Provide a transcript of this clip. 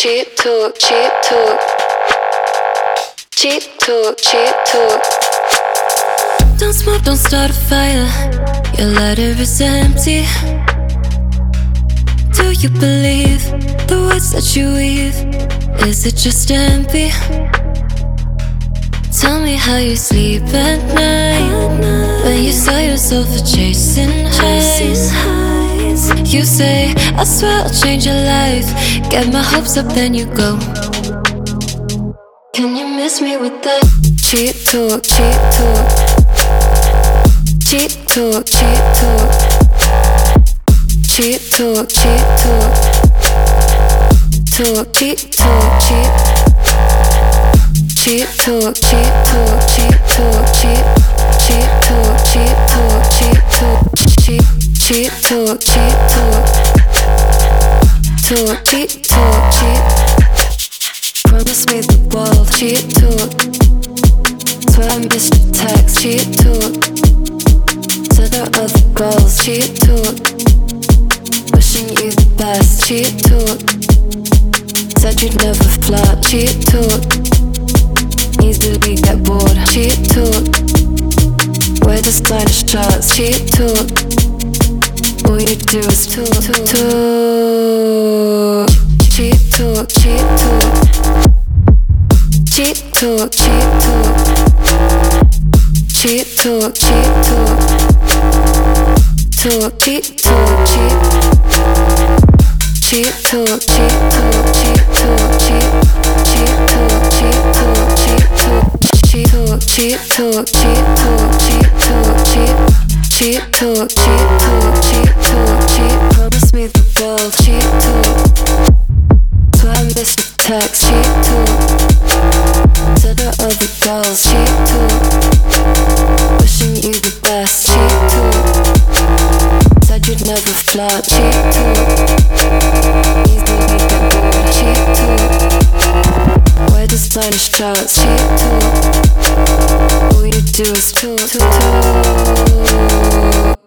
cheap talk, cheap talk. Cheap talk, cheap talk. Don't smoke, don't start a fire. Your lighter is empty. Do you believe the words that you weave? Is it just empty? Tell me how you sleep at night when you saw yourself chasing highs. You say, I swear I'll change your life. Get my hopes up, then you go. Can you miss me with that? Cheap talk, cheap talk. Cheap talk, cheap talk. Cheap talk, cheap talk. Talk, cheap talk, cheap. Cheap talk, cheap talk, cheap talk, cheap. Cheap talk, cheap talk, cheap talk, cheap. Cheap talk, cheap talk. Talk, cheap talk, cheap. Promise me the world, cheap talk. Swear I missed your text, cheap talk. Said there are other girls, cheap talk. Wishing you the best, cheap talk. Said you'd never flirt, cheap talk. Easily get bored, cheap talk. Wear the stylish shirts, cheap talk. All you do is talk, talk, talk. Cheap talk, cheap talk. Cheap talk, cheap talk. Cheap talk, cheap talk. Talk, cheap talk, cheap. Cheap talk, cheap talk, cheap talk, cheap. Cheap talk, cheap talk, cheap talk. Cheap talk, cheap talk, cheap talk, cheap talk, cheap. Cheap talk, cheap talk, cheap talk, cheap. Promise me the world, cheap talk. Swear I missed your text, cheap talk. Said there are other girls, cheap talk. Wishing you the best, cheap talk. Said you'd never flirt, cheap talk. Easily get bored, cheap talk. Wear the stylish shirts, cheap talk. All you do is talk, talk, talk.